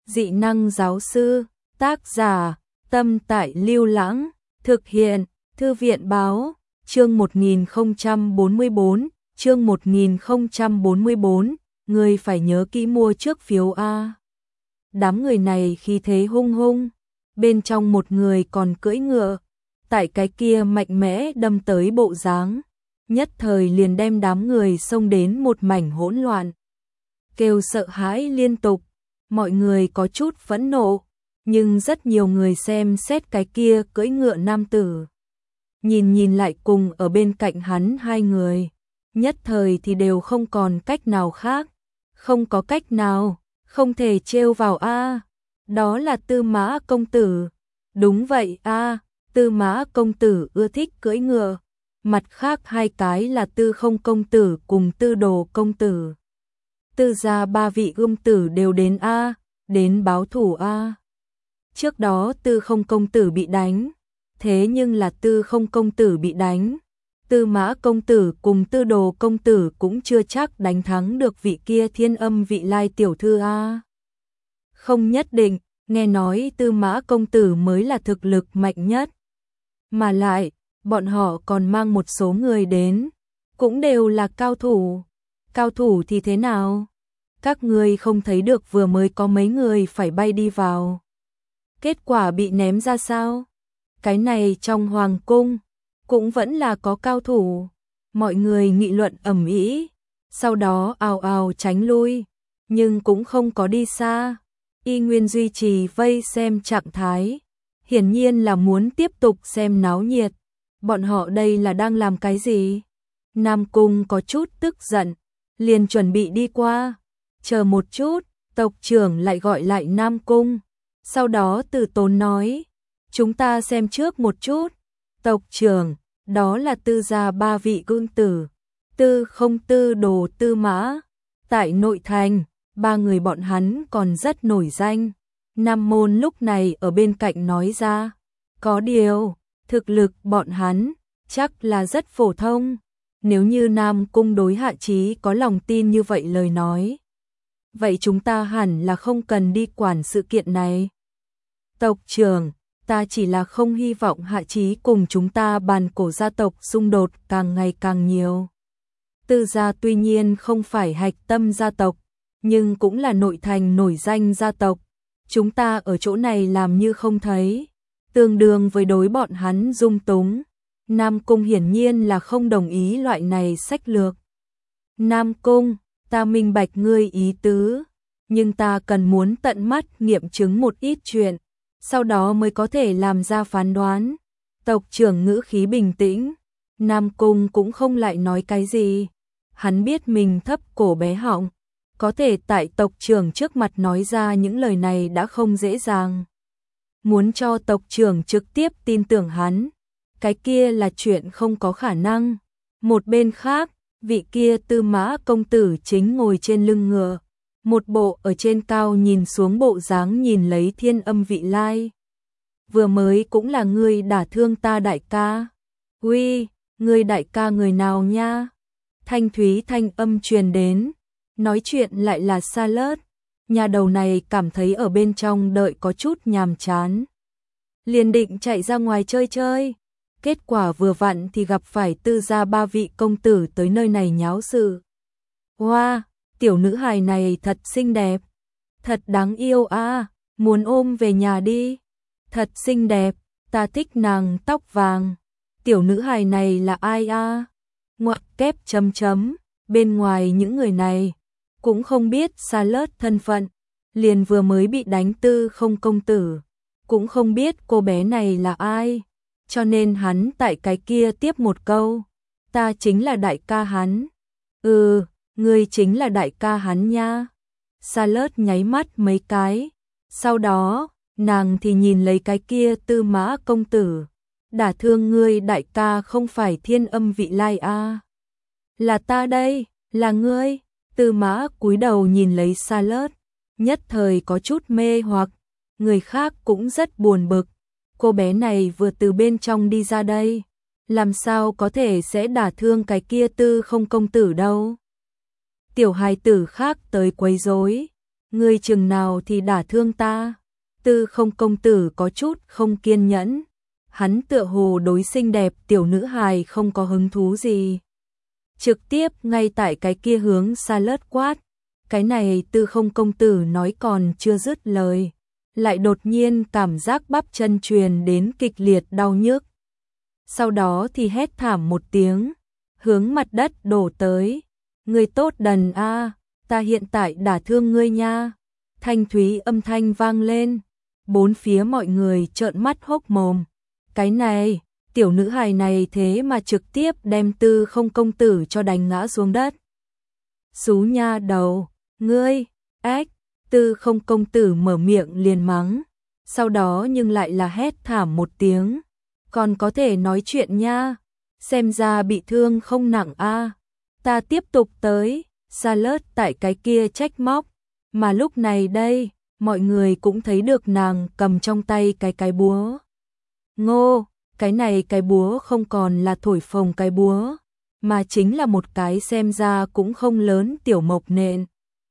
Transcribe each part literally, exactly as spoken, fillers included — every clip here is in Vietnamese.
Dị năng giáo sư, tác giả, Tâm Tại Lưu Lãng, thực hiện, Thư viện báo, chương một nghìn không trăm bốn mươi bốn, chương một nghìn không trăm bốn mươi bốn, người phải nhớ kỹ mua trước phiếu A. Đám người này khí thế hung hung, bên trong một người còn cưỡi ngựa, tại cái kia mạnh mẽ đâm tới bộ dáng, nhất thời liền đem đám người xông đến một mảnh hỗn loạn. Kêu sợ hãi liên tục, mọi người có chút phẫn nộ, nhưng rất nhiều người xem xét cái kia cưỡi ngựa nam tử. Nhìn nhìn lại cùng ở bên cạnh hắn hai người, nhất thời thì đều không còn cách nào khác, không có cách nào, không thể trêu vào a. Đó là Tư Mã công tử. Đúng vậy a, Tư Mã công tử ưa thích cưỡi ngựa. Mặt khác hai cái là Tư Không công tử cùng Tư Đồ công tử. Tư gia ba vị gươm tử đều đến a, đến báo thủ a. Trước đó Tư Không công tử bị đánh, thế nhưng là Tư Không công tử bị đánh, Tư Mã công tử cùng Tư Đồ công tử cũng chưa chắc đánh thắng được vị kia Thiên Âm Vị Lai tiểu thư a. Không nhất định, nghe nói Tư Mã công tử mới là thực lực mạnh nhất. Mà lại, bọn họ còn mang một số người đến, cũng đều là cao thủ. Cao thủ thì thế nào? Các ngươi không thấy được vừa mới có mấy người phải bay đi vào, kết quả bị ném ra sao? Cái này trong hoàng cung cũng vẫn là có cao thủ. Mọi người nghị luận ầm ĩ, sau đó ào ào tránh lui, nhưng cũng không có đi xa, y nguyên duy trì vây xem trạng thái, hiển nhiên là muốn tiếp tục xem náo nhiệt. Bọn họ đây là đang làm cái gì? Nam Cung có chút tức giận, liền chuẩn bị đi qua. Chờ một chút, tộc trưởng lại gọi lại Nam Cung. Sau đó Từ Tốn nói, chúng ta xem trước một chút. Tộc trưởng, đó là Tư gia ba vị gươm tử, Tư Không, Tư Đồ, Tư Mã. Tại nội thành, ba người bọn hắn còn rất nổi danh. Nam Môn lúc này ở bên cạnh nói ra, có điều, thực lực bọn hắn chắc là rất phổ thông. Nếu như Nam Cung đối Hạ Chí có lòng tin như vậy lời nói, vậy chúng ta hẳn là không cần đi quản sự kiện này. Tộc trưởng, ta chỉ là không hy vọng Hạ Chí cùng chúng ta bàn cổ gia tộc xung đột càng ngày càng nhiều. Tư gia tuy nhiên không phải hạch tâm gia tộc, nhưng cũng là nội thành nổi danh gia tộc. Chúng ta ở chỗ này làm như không thấy, tương đương với đối bọn hắn dung túng. Nam Cung hiển nhiên là không đồng ý loại này sách lược. Nam Cung, ta minh bạch ngươi ý tứ, nhưng ta cần muốn tận mắt nghiệm chứng một ít chuyện, sau đó mới có thể làm ra phán đoán. Tộc trưởng ngữ khí bình tĩnh, Nam Cung cũng không lại nói cái gì. Hắn biết mình thấp cổ bé họng, có thể tại tộc trưởng trước mặt nói ra những lời này đã không dễ dàng. Muốn cho tộc trưởng trực tiếp tin tưởng hắn, cái kia là chuyện không có khả năng. Một bên khác, vị kia Tư Mã công tử chính ngồi trên lưng ngựa, một bộ ở trên cao nhìn xuống bộ dáng nhìn lấy Thiên Âm Vị Lai. Vừa mới cũng là ngươi đả thương ta đại ca. Uy, ngươi đại ca người nào nha? Thanh thúy thanh âm truyền đến, nói chuyện lại là Sa Lớt. Nhà đầu này cảm thấy ở bên trong đợi có chút nhàm chán, liền định chạy ra ngoài chơi chơi. Kết quả vừa vặn thì gặp phải Tư gia ba vị công tử tới nơi này nháo sự. Hoa, wow, tiểu nữ hài này thật xinh đẹp, thật đáng yêu a, à, muốn ôm về nhà đi. Thật xinh đẹp, ta thích nàng tóc vàng. Tiểu nữ hài này là ai a? À? Ngoặc kép chấm chấm, bên ngoài những người này cũng không biết Sa Lớt thân phận, liền vừa mới bị đánh Tư Không công tử, cũng không biết cô bé này là ai. Cho nên hắn tại cái kia tiếp một câu, ta chính là đại ca hắn. Ừ, ngươi chính là đại ca hắn nha. Sa Lớt nháy mắt mấy cái, sau đó, nàng thì nhìn lấy cái kia Tư Mã công tử. Đả thương ngươi đại ca không phải Thiên Âm Vị Lai a? À? Là ta đây, là ngươi. Tư Mã cúi đầu nhìn lấy Sa Lớt, nhất thời có chút mê hoặc, người khác cũng rất buồn bực. Cô bé này vừa từ bên trong đi ra đây, làm sao có thể sẽ đả thương cái kia Tư Không công tử đâu. Tiểu hài tử khác tới quấy rối, ngươi chừng nào thì đả thương ta? Tư Không công tử có chút không kiên nhẫn. Hắn tựa hồ đối xinh đẹp tiểu nữ hài không có hứng thú gì. Trực tiếp ngay tại cái kia hướng Charlotte quát. Cái này Tư Không công tử nói còn chưa dứt lời, lại đột nhiên cảm giác bắp chân truyền đến kịch liệt đau nhức. Sau đó thì hét thảm một tiếng, hướng mặt đất đổ tới. Ngươi tốt đần a, ta hiện tại đả thương ngươi nha. Thanh thúy âm thanh vang lên, bốn phía mọi người trợn mắt hốc mồm. Cái này, tiểu nữ hài này thế mà trực tiếp đem Tư Không công tử cho đánh ngã xuống đất. Xú nha đầu, ngươi, ách, Tư Không công tử mở miệng liền mắng, sau đó nhưng lại là hét thảm một tiếng, còn có thể nói chuyện nha, xem ra bị thương không nặng a. Ta tiếp tục tới. Charlotte tại cái kia trách móc, mà lúc này đây, mọi người cũng thấy được nàng cầm trong tay cái cái búa. Ngô, cái này cái búa không còn là thổi phồng cái búa, mà chính là một cái xem ra cũng không lớn tiểu mộc nện.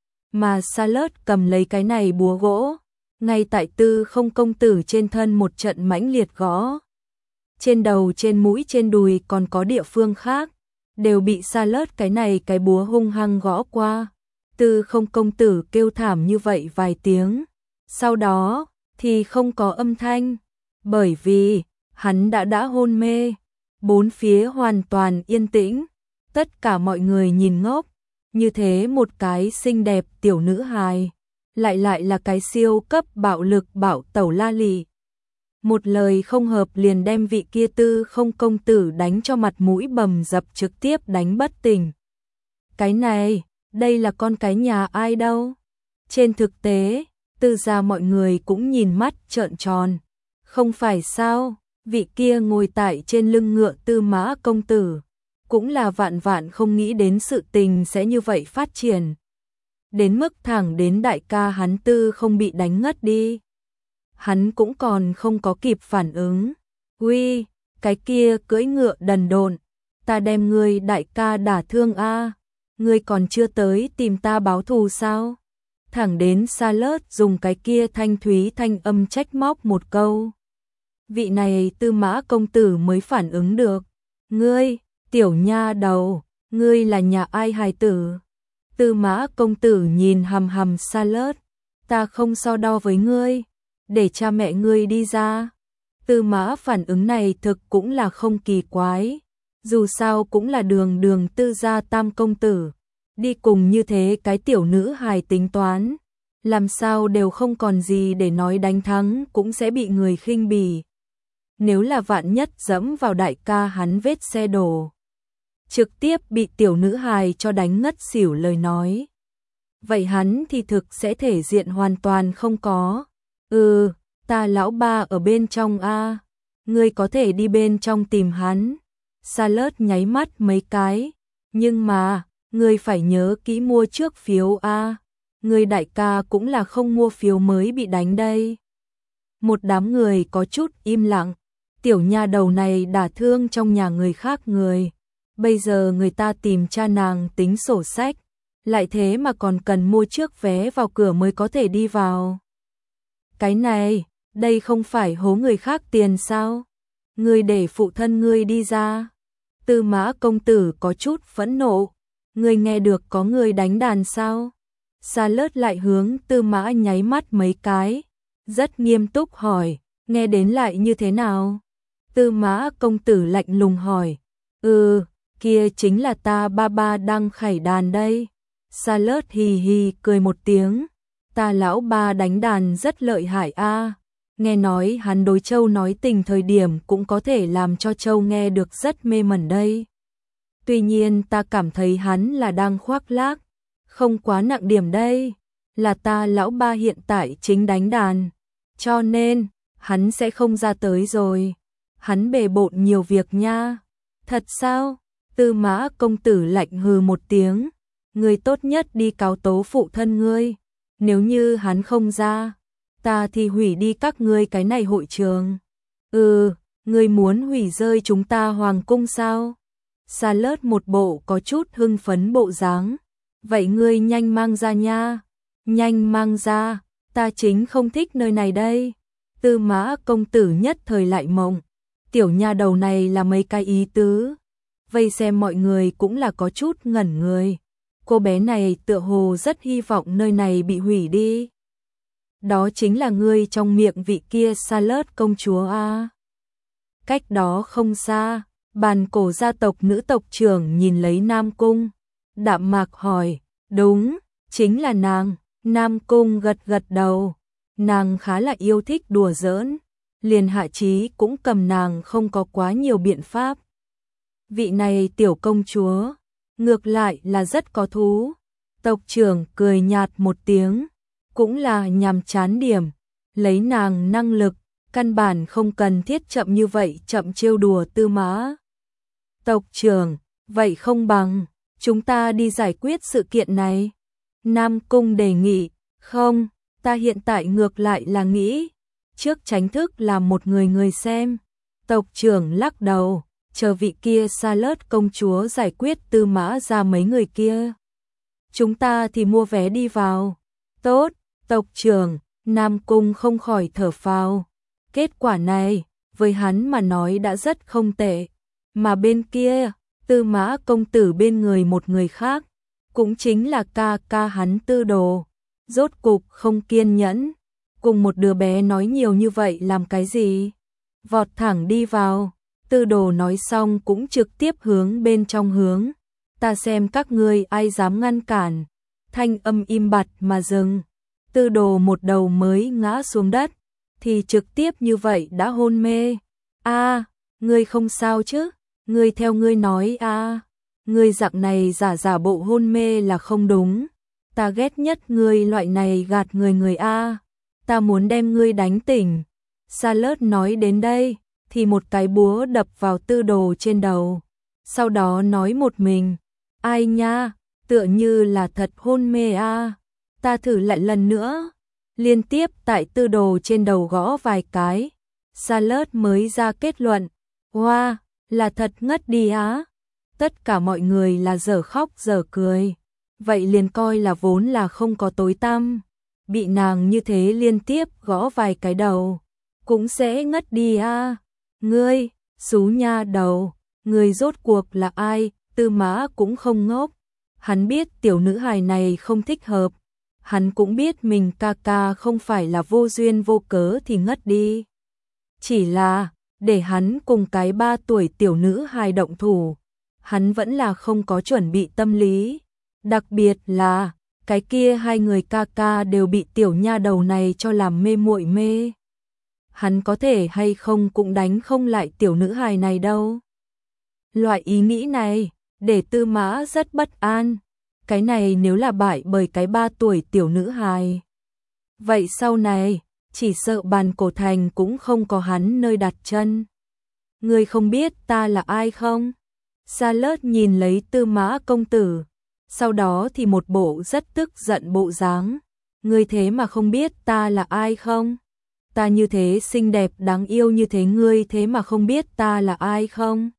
Mà Charlotte cầm lấy cái này búa gỗ, ngay tại Tư Không công tử trên thân một trận mãnh liệt gõ. Trên đầu, trên mũi, trên đùi còn có địa phương khác, đều bị Charlotte cái này cái búa hung hăng gõ qua. Tư Không công tử kêu thảm như vậy vài tiếng, sau đó thì không có âm thanh, bởi vì hắn đã đã hôn mê. Bốn phía hoàn toàn yên tĩnh, tất cả mọi người nhìn ngốc, như thế một cái xinh đẹp tiểu nữ hài, lại lại là cái siêu cấp bạo lực bạo tẩu la lì. Một lời không hợp liền đem vị kia Tư Không công tử đánh cho mặt mũi bầm dập, trực tiếp đánh bất tỉnh. Cái này, đây là con cái nhà ai đâu? Trên thực tế, Tư gia mọi người cũng nhìn mắt trợn tròn. Không phải sao, vị kia ngồi tại trên lưng ngựa Tư Mã công tử, cũng là vạn vạn không nghĩ đến sự tình sẽ như vậy phát triển. Đến mức thẳng đến đại ca hắn Tư Không bị đánh ngất đi, hắn cũng còn không có kịp phản ứng. Uy, cái kia cưỡi ngựa đần độn, ta đem ngươi đại ca đả thương a, ngươi còn chưa tới tìm ta báo thù sao? Thẳng đến Charlotte dùng cái kia thanh thúy thanh âm trách móc một câu, vị này Tư Mã công tử mới phản ứng được. Ngươi, tiểu nha đầu, ngươi là nhà ai hài tử? Tư Mã công tử nhìn hằm hằm Charlotte, ta không so đo với ngươi, để cha mẹ ngươi đi ra. Tư Mã phản ứng này thực cũng là không kỳ quái, dù sao cũng là đường đường Tư gia tam công tử, đi cùng như thế cái tiểu nữ hài tính toán, làm sao đều không còn gì để nói, đánh thắng cũng sẽ bị người khinh bỉ. Nếu là vạn nhất dẫm vào đại ca hắn vết xe đổ, trực tiếp bị tiểu nữ hài cho đánh ngất xỉu lời nói, vậy hắn thì thực sẽ thể diện hoàn toàn không có. Ừ, ta lão ba ở bên trong a, ngươi có thể đi bên trong tìm hắn. Charlotte nháy mắt mấy cái, nhưng mà, ngươi phải nhớ kỹ mua trước phiếu a, ngươi đại ca cũng là không mua phiếu mới bị đánh đây. Một đám người có chút im lặng, tiểu nha đầu này đả thương trong nhà người khác người, bây giờ người ta tìm cha nàng tính sổ sách, lại thế mà còn cần mua trước vé vào cửa mới có thể đi vào. Cái này, đây không phải hố người khác tiền sao? Ngươi để phụ thân ngươi đi ra. Tư Mã công tử có chút phẫn nộ, ngươi nghe được có người đánh đàn sao? Charlotte lại hướng Tư Mã nháy mắt mấy cái, rất nghiêm túc hỏi, nghe đến lại như thế nào? Tư Mã công tử lạnh lùng hỏi, ừ, kia chính là ta ba ba đang khải đàn đây. Charlotte hì hì cười một tiếng, ta lão ba đánh đàn rất lợi hại a, nghe nói hắn đối Châu nói tình thời điểm cũng có thể làm cho Châu nghe được rất mê mẩn đây. Tuy nhiên ta cảm thấy hắn là đang khoác lác, không quá nặng điểm đây, là ta lão ba hiện tại chính đánh đàn, cho nên hắn sẽ không ra tới rồi, hắn bề bộn nhiều việc nha. Thật sao? Tư Mã công tử lạnh hừ một tiếng, ngươi tốt nhất đi cáo tố phụ thân ngươi, nếu như hắn không ra, ta thì hủy đi các ngươi cái này hội trường. Ừ, ngươi muốn hủy rơi chúng ta hoàng cung sao? Charlotte một bộ có chút hưng phấn bộ dáng, vậy ngươi nhanh mang ra nha. nhanh mang ra, ta chính không thích nơi này đây. Tư Mã công tử nhất thời lại mộng, tiểu nha đầu này là mấy cái ý tứ. Vây xem mọi người cũng là có chút ngẩn người. Cô bé này tựa hồ rất hy vọng nơi này bị hủy đi. Đó chính là ngươi trong miệng vị kia Charlotte công chúa a. Cách đó không xa, bàn cổ gia tộc nữ tộc trưởng nhìn lấy Nam Cung, đạm mạc hỏi, đúng, chính là nàng. Nam Cung gật gật đầu, nàng khá là yêu thích đùa giỡn, liền Hạ Chí cũng cầm nàng không có quá nhiều biện pháp. Vị này tiểu công chúa, ngược lại là rất có thú. Tộc trưởng cười nhạt một tiếng, cũng là nhàm chán điểm, lấy nàng năng lực, căn bản không cần thiết chậm như vậy chậm trêu đùa Tư Mã. Tộc trưởng, vậy không bằng, chúng ta đi giải quyết sự kiện này. Nam Cung đề nghị, không, ta hiện tại ngược lại là nghĩ, trước tránh thức làm một người người xem. Tộc trưởng lắc đầu, chờ vị kia Charlotte công chúa giải quyết Tư Mã ra mấy người kia. Chúng ta thì mua vé đi vào. Tốt, tộc trưởng, Nam Cung không khỏi thở phào. Kết quả này, với hắn mà nói đã rất không tệ. Mà bên kia, Tư Mã công tử bên người một người khác, cũng chính là ca ca hắn Tư Đồ. Rốt cục không kiên nhẫn, cùng một đứa bé nói nhiều như vậy làm cái gì? Vọt thẳng đi vào. Tư Đồ nói xong cũng trực tiếp hướng bên trong hướng. Ta xem các ngươi ai dám ngăn cản. Thanh âm im bặt mà dừng. Tư Đồ một đầu mới ngã xuống đất, thì trực tiếp như vậy đã hôn mê. A, ngươi không sao chứ? Ngươi theo ngươi nói a, ngươi dạng này giả giả bộ hôn mê là không đúng. Ta ghét nhất ngươi loại này gạt người người a. Ta muốn đem ngươi đánh tỉnh. Charlotte nói đến đây, thì một cái búa đập vào Tư Đồ trên đầu. Sau đó nói một mình, ai nha, tựa như là thật hôn mê a. Ta thử lại lần nữa. Liên tiếp tại Tư Đồ trên đầu gõ vài cái. Charlotte mới ra kết luận, wow, là thật ngất đi á. Tất cả mọi người là dở khóc dở cười. Vậy liền coi là vốn là không có tối tăm. Bị nàng như thế liên tiếp gõ vài cái đầu, cũng sẽ ngất đi a. Ngươi, xú nha đầu, ngươi rốt cuộc là ai? Tư Mã cũng không ngốc. Hắn biết tiểu nữ hài này không thích hợp. Hắn cũng biết mình ca ca không phải là vô duyên vô cớ thì ngất đi. Chỉ là, để hắn cùng cái ba tuổi tiểu nữ hài động thủ, hắn vẫn là không có chuẩn bị tâm lý. Đặc biệt là, cái kia hai người ca ca đều bị tiểu nha đầu này cho làm mê muội mê. Hắn có thể hay không cũng đánh không lại tiểu nữ hài này đâu. Loại ý nghĩ này, để Tư Mã rất bất an. Cái này nếu là bại bởi cái ba tuổi tiểu nữ hài, vậy sau này, chỉ sợ Bàn Cổ Thành cũng không có hắn nơi đặt chân. Ngươi không biết ta là ai không? Charlotte nhìn lấy Tư Mã công tử, sau đó thì một bộ rất tức giận bộ dáng. Ngươi thế mà không biết ta là ai không? Ta như thế xinh đẹp đáng yêu như thế, ngươi thế mà không biết ta là ai không?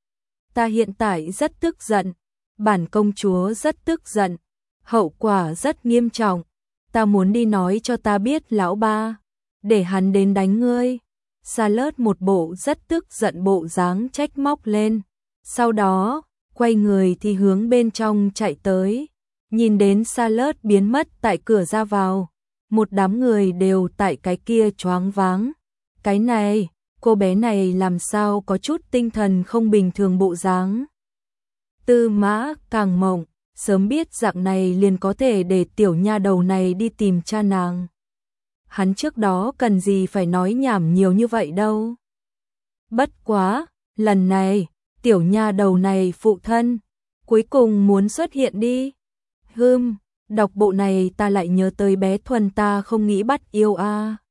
Ta hiện tại rất tức giận. Bản công chúa rất tức giận, hậu quả rất nghiêm trọng. Ta muốn đi nói cho ta biết lão ba, để hắn đến đánh ngươi. Charlotte một bộ rất tức giận bộ dáng trách móc lên. Sau đó, quay người thì hướng bên trong chạy tới. Nhìn đến Charlotte biến mất tại cửa ra vào, một đám người đều tại cái kia choáng váng. Cái này, cô bé này làm sao có chút tinh thần không bình thường bộ dáng. Tư Mã càng mộng, sớm biết dạng này liền có thể để tiểu nha đầu này đi tìm cha nàng. Hắn trước đó cần gì phải nói nhảm nhiều như vậy đâu. Bất quá, lần này, tiểu nha đầu này phụ thân, cuối cùng muốn xuất hiện đi. Hừm, đọc bộ này ta lại nhớ tới bé Thuần ta không nghĩ bắt yêu a.